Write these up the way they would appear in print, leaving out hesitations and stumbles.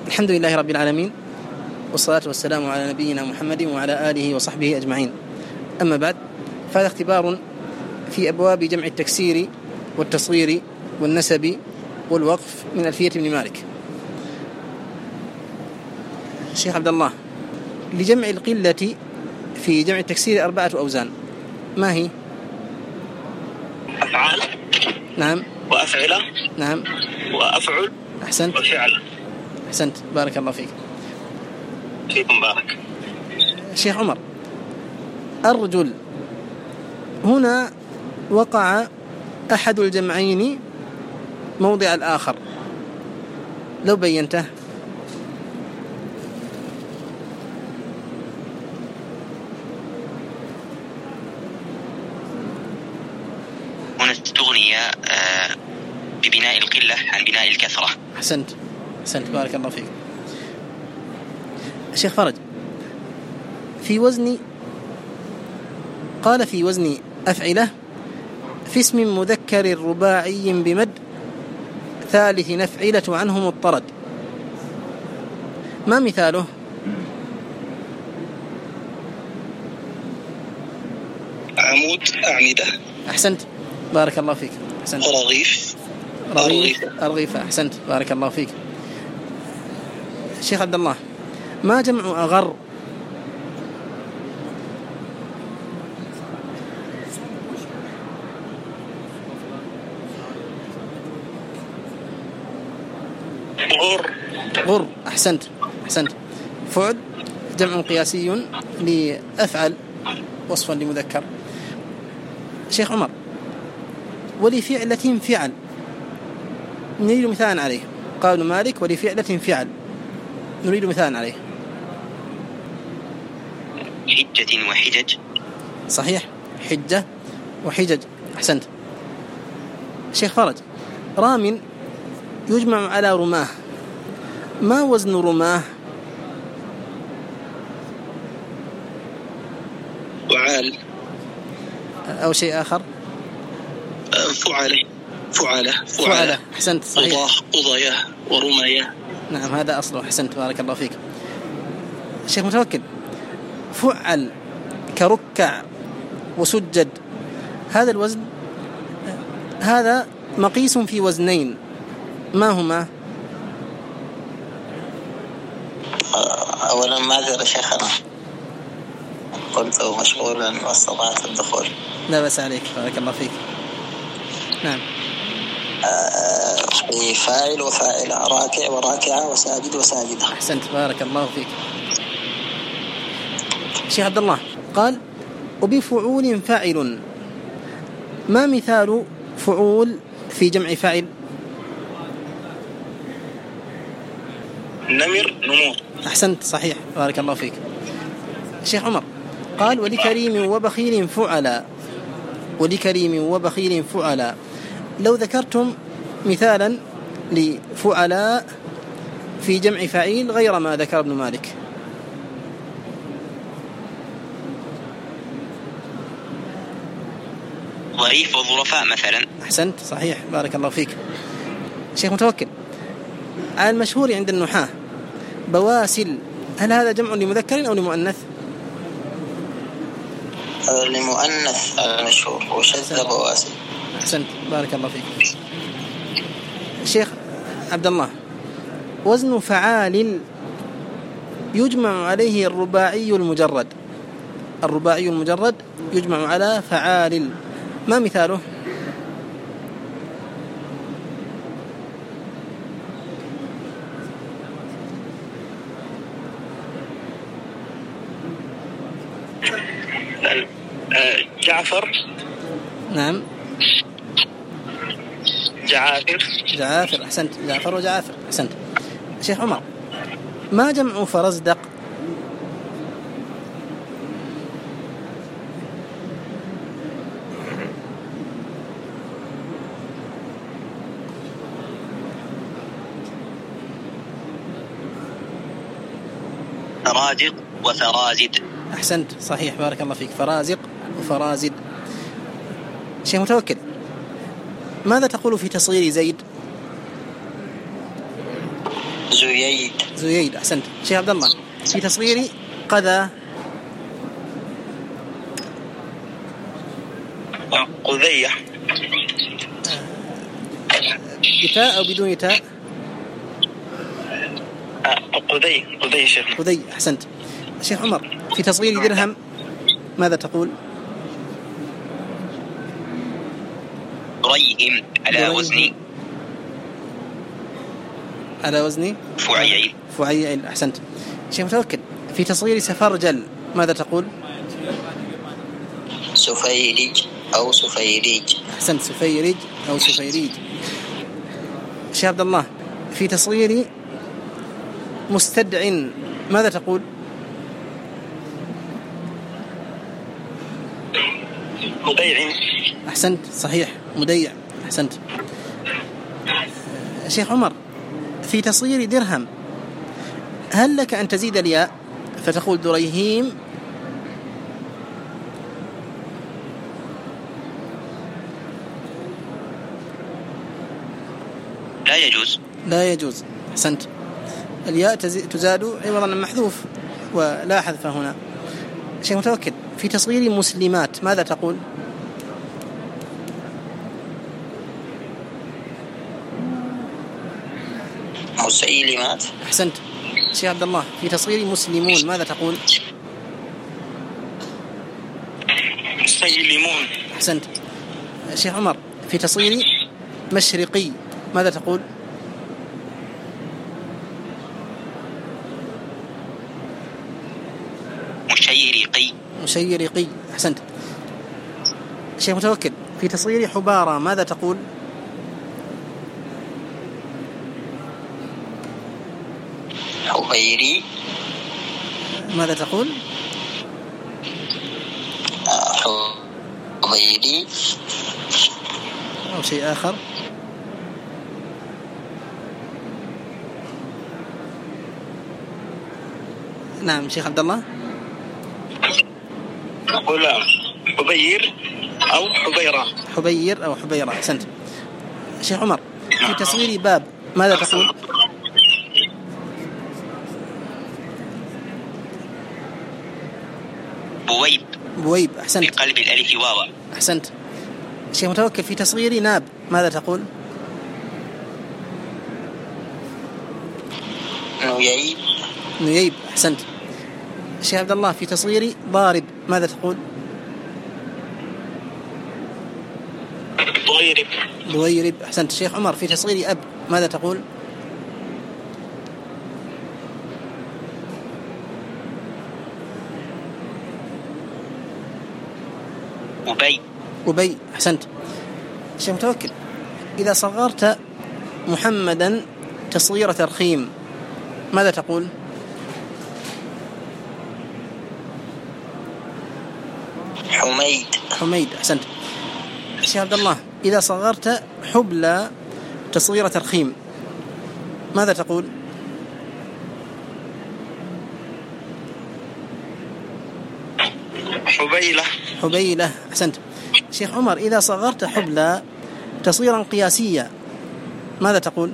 الحمد لله رب العالمين، والصلاة والسلام على نبينا محمد وعلى آله وصحبه أجمعين. أما بعد، فهذا اختبار في أبواب جمع التكسير والتصغير والنسب والوقف من ألفية ابن مالك. الشيخ عبد الله، لجمع القلة في جمع التكسير 4 أوزان، ما هي؟ أفعال. نعم. وأفعلة. نعم. وأفعل. أحسنت. وفعل. أحسنت، بارك الله فيك. فيكم بارك. الشيخ عمر، الرجل هنا وقع أحد الجمعين موضع الآخر، لو بينته. هنا استغني ببناء القلة عن بناء الكثرة. أحسنت، أحسنت، بارك الله فيك. الشيخ فرج، في وزن، قال في وزن أفعلة في اسم مذكر رباعي بمد ثالث نفعلة عنه مضطرد، ما مثاله؟ عمود، أعمدة. أحسنت، بارك الله فيك. أحسنت. رغيف. أرغيفة. أحسنت، بارك الله فيك. الشيخ عبد الله، ما جمع أغر؟ غر. أحسنت، أحسنت. فعل جمع قياسي لأفعل وصفا لمذكر. شيخ عمر، ولفعلة فعل، نريد مثال عليه. قال ابن مالك ولفعلة فعل، نريد مثال عليه. حجة وحجج. صحيح، حجة وحجج. أحسنت. شيخ فرج، رام يجمع على رماه، ما وزن رماه؟ وعال. أو شيء آخر؟ فعلة. أحسنت، صحيح. قضايا ورماية. نعم، هذا أصله. أحسنت، بارك الله فيك. الشيخ متوكل، فعل كركع وسجد، هذا الوزن، هذا مقيس في وزنين، ما هما؟ أولا معذرة شيخنا، كنت مشغولا واستطعت الدخول. لا بأس عليك، بارك الله فيك. نعم. في فاعل وفاعلة، راكع وراكعة وساجد وساجدة. أحسنت، بارك الله فيك. الشيخ عبد الله قال وبفعول فاعل، ما مثال فعول في جمع فاعل؟ نمور. أحسنت، صحيح، بارك الله فيك. الشيخ عمر قال ولكريم وبخيل فعلا، ولكريم وبخيل فعلا، لو ذكرتم مثالا لفعلاء في جمع فاعل غير ما ذكر ابن مالك. ظريف وظرفاء مثلا. أحسنت، صحيح، بارك الله فيك. الشيخ متوكل، على المشهور عند النحاة بواسل، هل هذا جمع لمذكر أو لمؤنث؟ لمؤنث المشهور، وشذ بواسل. أحسنت، بارك الله فيك. الشيخ عبد الله، وزن فعال يجمع عليه الرباعي المجرد، الرباعي المجرد يجمع على فعال، ما مثاله؟ جعفر. نعم. جعافر. أحسنت، جعفر وجعافر. أحسنت. شيخ عمر، ما جمع فرزدق؟ فرازق وفرازد. أحسنت، صحيح، بارك الله فيك. فرازق وفرازد. شيخ متوكل، ماذا تقول في تصغير زيد؟ زييد. زييد أحسنت. شيخ عبد الله في تصغير قذا. قذية. بتاء أو بدون تاء؟ قذي شيخ. قذي أحسنت. شيخ عمر في تصغير درهم ماذا تقول؟ دريهم على وزن فعيل. فعيل أحسنت. شيخ متوكل في تصغير سفرجل ماذا تقول؟ سفيرج أو سفيريج. أحسنت. سفيرج أو سفيريج. شيخ عبد الله في تصغير مستدع ماذا تقول؟ مديع. أحسنت صحيح مديع أحسنت. شيخ عمر في تصغير درهم هل لك أن تزيد الياء فتقول دريهيم؟ لا يجوز أحسنت. الياء تزاد عوضا عن محذوف ولا حذف هنا. شيخ متوكل في تصغير مسلمات ماذا تقول؟ مسيلمات. أحسنت. شيخ عبد الله في تصغير مسلمون ماذا تقول؟ مسيلمون. أحسنت. شيخ عمر في تصغير مشرقي ماذا تقول؟ مشيرقي أحسنت. شيخ متوكل في تصغير حبارة ماذا تقول؟ حبيري. ماذا تقول؟ حبيري أو شيء آخر؟ نعم شيخ عبد الله. أقول حبير أو حبيرة. حبير أو حبيرة أحسنت. شيخ عمر في تصغير باب ماذا تقول؟ بويب أحسنت. بقلب الألف واو. أحسنت. شيخ متوكل في تصغير ناب ماذا تقول؟ نييب أحسنت. شيخ عبد الله في تصغير ضارب ماذا تقول؟ ضويرب أحسنت. شيخ عمر في تصغير أب ماذا تقول؟ أبي أحسنت. شيخ متوكل إذا صغرت محمدا تصغير ترخيم ماذا تقول؟ حميد أحسنت. شيخ عبد الله إذا صغرت حبلى تصغير ترخيم ماذا تقول؟ حبيلة أحسنت. شيخ عمر إذا صغرت حبلى تصغيرا قياسيا ماذا تقول؟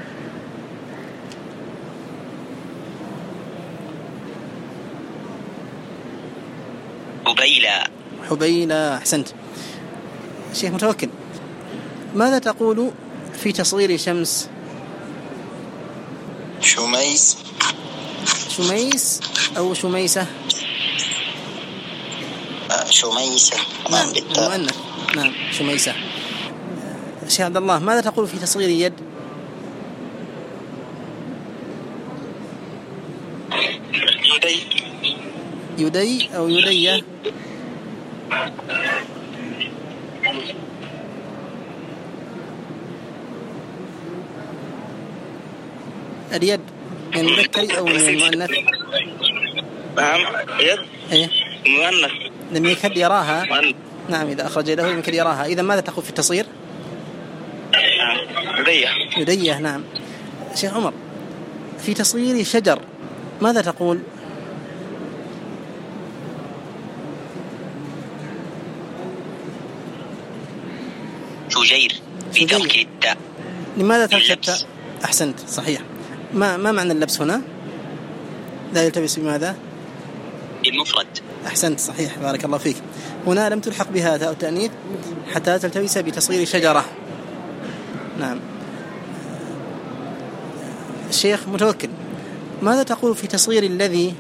حبيلة أحسنت. شيخ متوكل ماذا تقول في تصغير شمس؟ شميس أو شميسة؟ شميسة. نعم مؤنث. نعم شميسة. شيخ عبد الله ماذا تقول في تصغير يد؟ يدي أو يدية؟ اليد من المذكر أو من المؤنث؟ نعم يد. إيه مؤنث. لم يكد يراها. مؤنث. نعم إذا أخرج يده لم يكد يراها. إذا ماذا تقول في التصغير؟ يدية. نعم. شيخ عمر في تصغير شجر ماذا تقول؟ شجير بترك التاء. لماذا ترك التاء؟ أحسنت صحيح. ما معنى اللبس هنا؟ لا يلتبس بماذا؟ المفرد. أحسنت، صحيح، بارك الله فيك. هنا لم تلحق بها تاء التأنيث حتى تلتبس بتصغير شجرة. نعم. الشيخ متوكل، ماذا تقول في تصغير الذي؟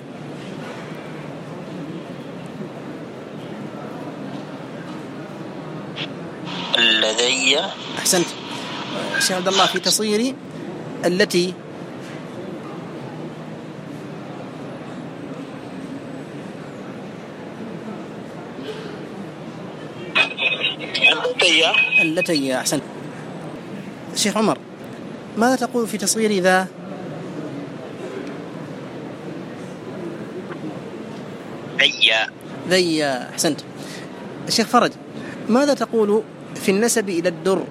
لدي. أحسنت. الشيخ عبد الله، في تصغير التي؟ التي. أحسنت. الشيخ عمر، ماذا تقول في تصغير ذا؟ ذي. أحسنت. الشيخ فرج، ماذا تقول في النسب إلى الدر؟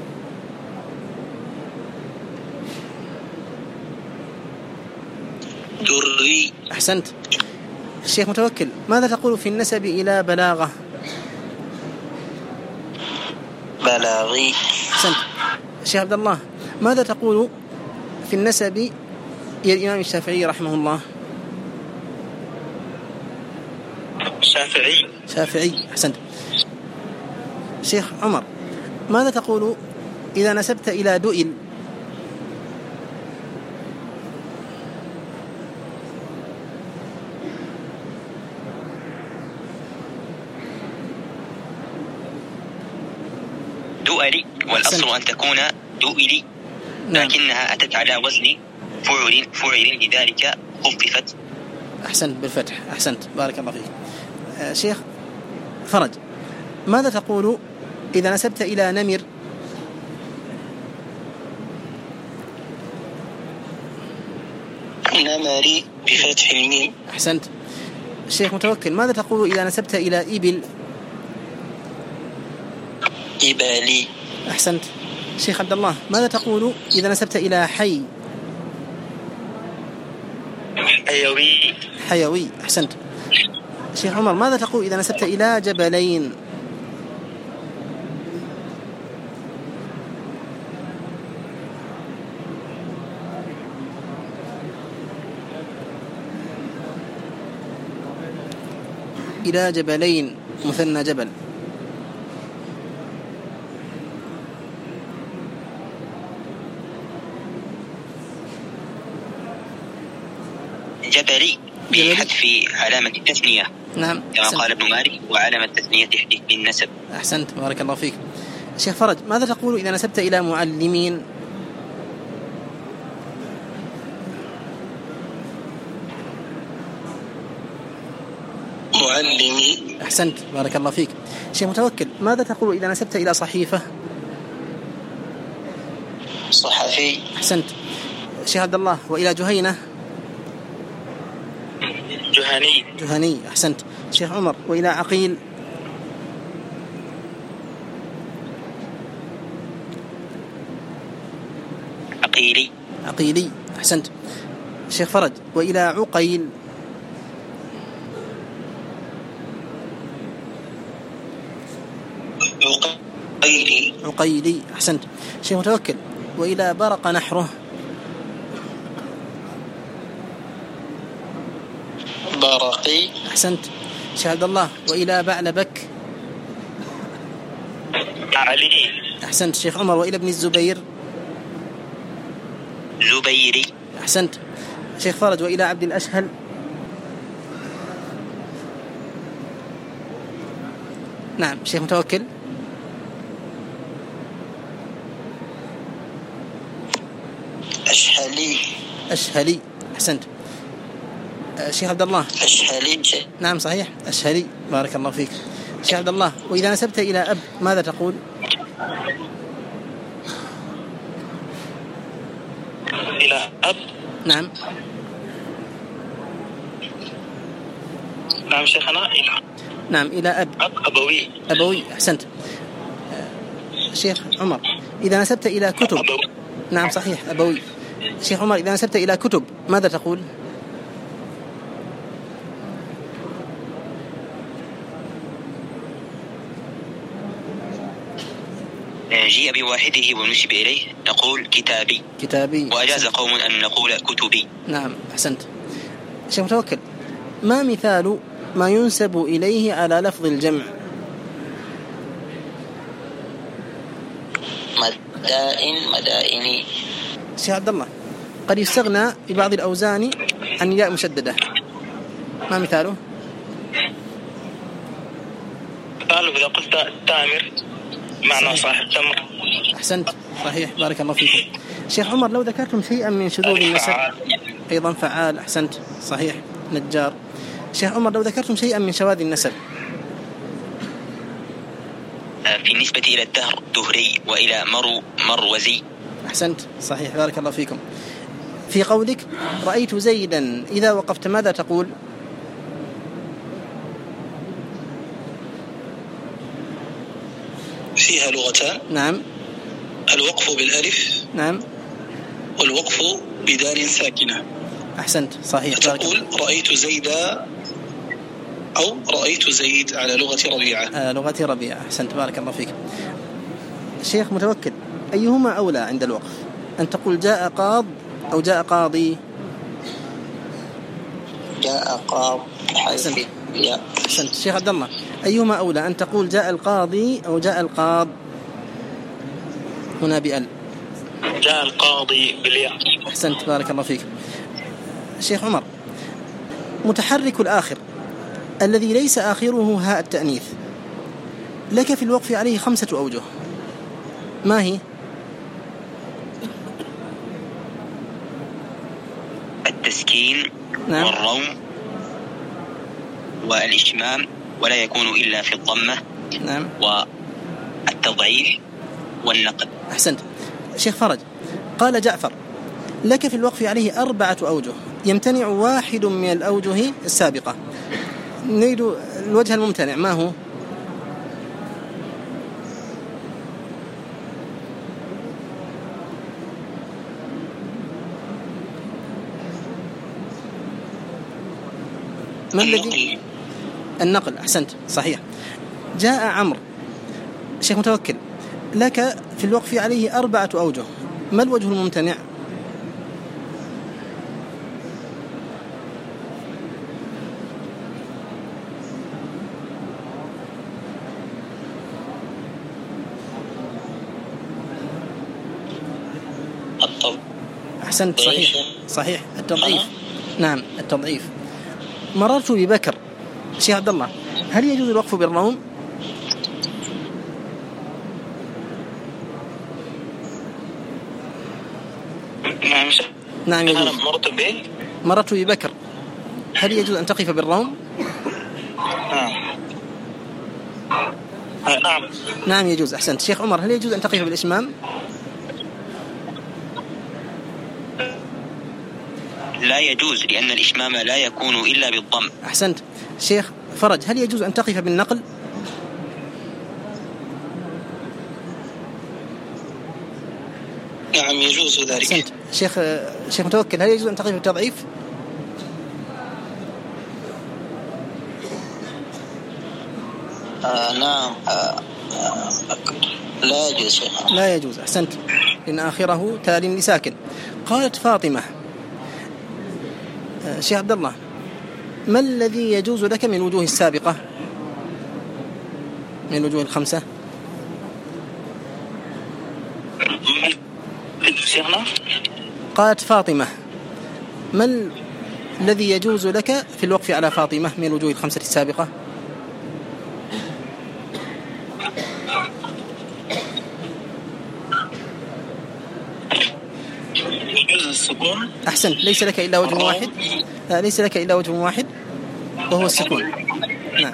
دري. أحسنت. الشيخ متوكل، ماذا تقول في النسب إلى بلاغة؟ بلاغي. أحسنت. الشيخ عبد الله، ماذا تقول في النسب إلى الإمام الشافعي رحمه الله؟ شافعي. أحسنت. الشيخ عمر، ماذا تقول إذا نسبت إلى دؤل؟ دؤلي، والأصل أن تكون دؤلي، لكنها أتت على وزن فعل لذلك خففت. أحسنت، بالفتح. أحسنت، بارك الله فيك. شيخ فرج، ماذا تقول إذا نسبت إلى نمر؟ نمري بفتح الميم. أحسنت. الشيخ متوكل، ماذا تقول إذا نسبت إلى إبل؟ إبالي. أحسنت. الشيخ عبد الله، ماذا تقول إذا نسبت إلى حي؟ حيوي. أحسنت. الشيخ عمر، ماذا تقول إذا نسبت إلى جبلين؟ إلى جبلين، مثنى جبل. جبلي بحذف علامة التثنية. نعم، كما قال ابن مالك، وعلامة التثنية تحديث للنسب. أحسنت، بارك الله فيك. الشيخ فرج، ماذا تقول إذا نسبت إلى معلمين؟ معلمي. أحسنت، بارك الله فيك. الشيخ متوكل، ماذا تقول إذا نسبت إلى صحيفة؟ صحفي. أحسنت. الشيخ عبد الله، وإلى جهينة؟ جهني. أحسنت. الشيخ عمر، وإلى عقيل؟ عقيلي. أحسنت. الشيخ فرج، وإلى عقيل؟ عقيلي. أحسنت. الشيخ متوكل، وإلى برق نحره؟ برقي. أحسنت. الشيخ عبد الله، وإلى بعلبك؟ علي. أحسنت. الشيخ عمر، وإلى ابن الزبير؟ زبيري. أحسنت. الشيخ فرج، وإلى عبد الأشهل؟ نعم. الشيخ متوكل؟ أشهلي. أحسنت. الشيخ عبد الله؟ أشهلي. نعم، صحيح، أشهلي، بارك الله فيك. الشيخ عبد الله، وإذا نسبت إلى أب ماذا تقول؟ إلى أب. نعم شيخنا. نعم، إلى أب. أبوي. أحسنت. الشيخ عمر، إذا نسبت إلى كتب؟ نعم، صحيح، أبوي. الشيخ عمر، إذا نسبت إلى كتب ماذا تقول؟ جيء بواحده ونسب إليه نقول كتابي. كتابي. وأجاز قوم أن نقول كتبي. نعم أحسنت. شيخ متوكل، ما مثال ما ينسب إليه على لفظ الجمع؟ مدائني. شيخ عبد الله، قد يستغنى ببعض الأوزان عن ياء مشددة، ما مثاله؟ قالوا إذا قلت تامر معنى صاحب تمر. أحسنت، صحيح، بارك الله فيكم. شيخ عمر، لو ذكرتم شيئا من شذوذ النسب. أيضا فعال، أحسنت، صحيح، نجار. شيخ عمر، لو ذكرتم شيئا من شواذ النسب. في النسبة إلى الدهر دهري، وإلى مروزي. أحسنت، صحيح، بارك الله فيكم. في قولك رأيت زيدا إذا وقفت ماذا تقول؟ فيها لغتان. نعم. الوقف بالألف. نعم. والوقف بدال ساكنة. أحسنت، صحيح. تقول رأيت زيدا أو رأيت زيد على لغة ربيعة. لغة ربيعة. أحسنت، بارك الله فيك. شيخ متوكل، أيهما أولى عند الوقف، أن تقول جاء قاض أو جاء قاضي؟ جاء قاض. أحسنت. أحسنت. شيخ عبد الله، أيهما أولى، أن تقول جاء القاضي أو جاء القاض؟ هنا بأل. جاء القاضي بالياء. أحسنت، بارك الله فيك. شيخ عمر، متحرك الآخر الذي ليس آخره هاء التأنيث لك في الوقف عليه 5 أوجه، ما هي؟ التسكين. نعم. والروم والإشمام، ولا يكون إلا في الضمة. نعم. والتضعيف والنقل. أحسنت. شيخ فرج، قال جعفر لك في الوقف عليه 4 أوجه، يمتنع واحد من الأوجه السابقة، نريد الوجه الممتنع، ما هو؟ ما الذي؟ النقل. أحسنت، صحيح. جاء عمرو. شيخ متوكل، لك في الوقف عليه 4 أوجه، ما الوجه الممتنع؟ أحسنت، صحيح، صحيح، التضعيف. نعم، التضعيف. مررت ببكر. شيخ عبد الله، هل يجوز الوقف بالروم؟ نعم يجوز. مررت ببكر، هل يجوز أن تقف بالروم؟ نعم. نعم يجوز. أحسنت. شيخ عمر، هل يجوز أن تقف بالإشمام؟ لا يجوز، لأن الإشمام لا يكون إلا بالضم. أحسنت. شيخ فرج، هل يجوز أن تقف بالنقل؟ نعم يجوز ذلك. أحسنت. شيخ متوكل، هل يجوز أن تقف بالتضعيف؟ نعم. لا يجوز شيخ. لا يجوز. أحسنت، إن آخره تال لساكن. قالت فاطمة. شيخ عبد الله، ما الذي يجوز لك من الوجوه السابقة، من الوجوه ال5؟ قالت فاطمة، ما الذي يجوز لك في الوقف على فاطمة من الوجوه ال5 السابقة؟ السكون. أحسنت، ليس لك إلا وجه واحد. لا، ليس لك إلا وجه واحد وهو السكون. نعم.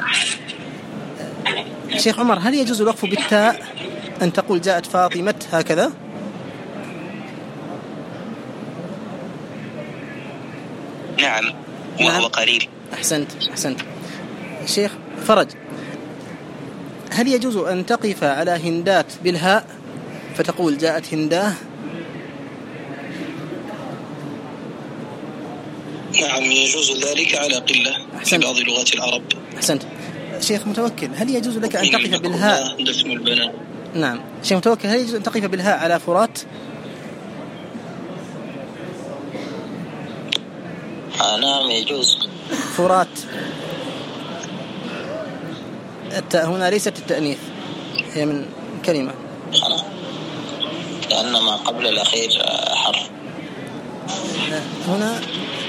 شيخ عمر، هل يجوز الوقف بالتاء، أن تقول جاءت فاطمة هكذا؟ نعم، وهو قليل. أحسنت. أحسنت. شيخ فرج، هل يجوز أن تقف على هندات بالهاء فتقول جاءت هنداه؟ نعم يجوز ذلك على قلة في بعض لغات العرب. أحسنت. شيخ متوكل، هل يجوز لك أن تقف بالهاء؟ نعم. شيخ متوكل، هل يجوز أن تقف بالهاء على فرات؟ نعم يجوز. فرات، التاء هنا ليست التأنيث، هي من كلمة، لأن ما قبل الأخير حرف هنا.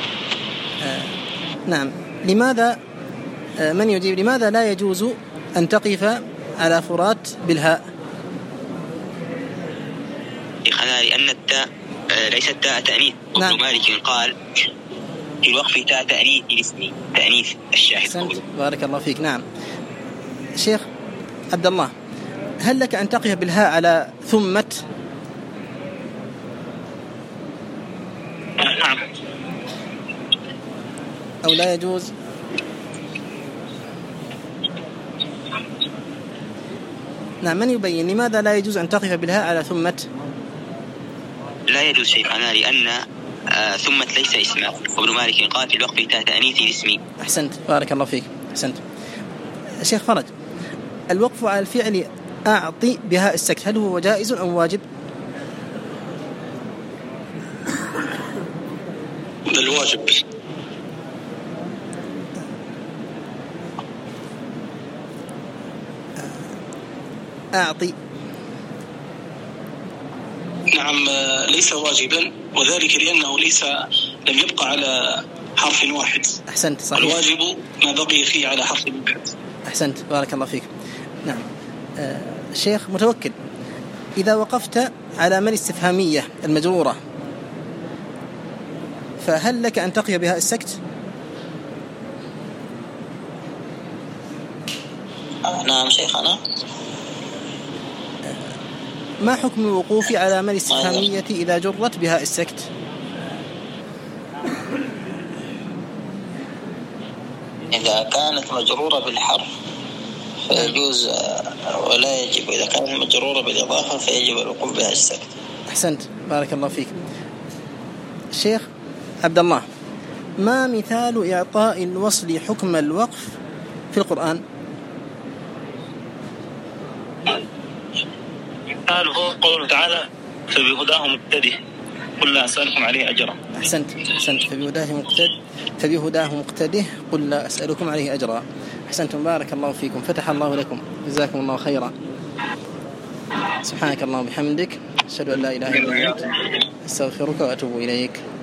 نعم. لماذا، من يجيب، لماذا لا يجوز أن تقف على فرات بالهاء؟ لأن التاء ليست تاء تأنيث. نعم. ابن مالك قال في الوقف تاء تأنيث الاسم، تأنيث الشاهد. بارك الله فيك. نعم. شيخ عبد الله، هل لك أن تقف بالهاء على ثمة؟ نعم. أو لا يجوز؟ نعم. من يبين لماذا لا يجوز أن تقف بالهاء على ثمة؟ لا يجوز شيخنا، لأن ثمة ليس اسما، وابن مالك قال في الوقف تاء تأنيث الاسم. أحسنت، بارك الله فيك، أحسنت. شيخ فرج، الوقف على الفعل أعطي بهاء السكت هل هو جائز أو واجب؟ الواجب. أعطي. نعم ليس واجبا، وذلك لأنه لم يبقى على حرف واحد. أحسنت، صحيح. الواجب ما بقي فيه على حرف واحد. أحسنت، بارك الله فيك. نعم. شيخ متوكل، إذا وقفت على من استفهامية المجرورة فهل لك أن تقف بها السكت؟ نعم شيخنا. ما حكم الوقوف على من استفهامية إذا جرت بها السكت؟ إذا كانت مجرورة بالحرف فيجوز ولا يجب، إذا كانت مجرورة بالإضافة فيجب الوقوف بها السكت. أحسنت، بارك الله فيك. شيخ عبد الله، ما مثال إعطاء الوصل حكم الوقف في القرآن؟ مثاله قوله تعالى فبهداه مقتده قل لا أسألكم عليه أجرا. أحسنت، فبهداه مقتده قل لا أسألكم عليه أجرا. أحسنتم، بارك الله فيكم، فتح الله لكم، جزاكم الله خيرا. سبحانك اللهم وبحمدك، أشهد أن لا إله إلا أنت، أستغفرك وأتوب إليك.